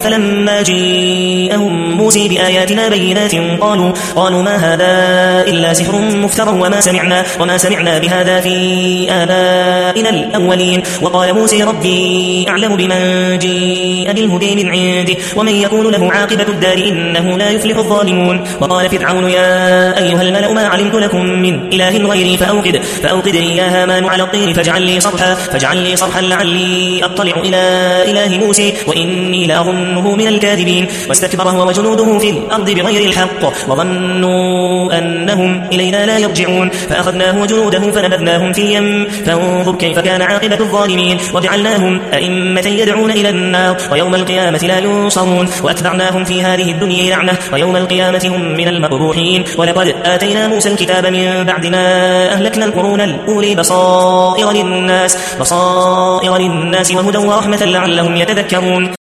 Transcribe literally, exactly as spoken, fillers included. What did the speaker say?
فلما جاءهم موسى بآياتنا بينات قالوا قالوا ما هذا إلا سحر مفترى وما سمعنا وما سمعنا بهذا في آبائنا الأولين. وقال موسى ربي أعلم بمن جاء بالهدى من عنده ومن يكون له عاقبة الدار إنه لا يفلح الظالمون. وقال فرعون يا أيها الملأ ما علمت لكم من إله غيري فأوقد فأوقد لي يا هامان على الطين فاجعل لي صرحا فاجعل لي صرحا لعلي أطلع إلى إله موسى وإني لأظنه من الكاذبين. واستكبر هو وجنوده في الأرض بغير الحق وظنوا أنهم إلينا لا يرجعون فأخذناه وجنوده فنبذناهم في اليم فانظر كيف كان عاقبة الظالمين. وجعلناهم أئمة يدعون إلى النار ويوم القيامة لا ينصرون وأتبعناهم في هذه الدنيا لعنة ويوم القيامة هم من المقبوحين. ولقد آتينا موسى الكتاب من بعد ما أهلكنا القرون الأولي بصائر للناس بصائر للناس وهدى ورحمة لعلهم يتذكرون.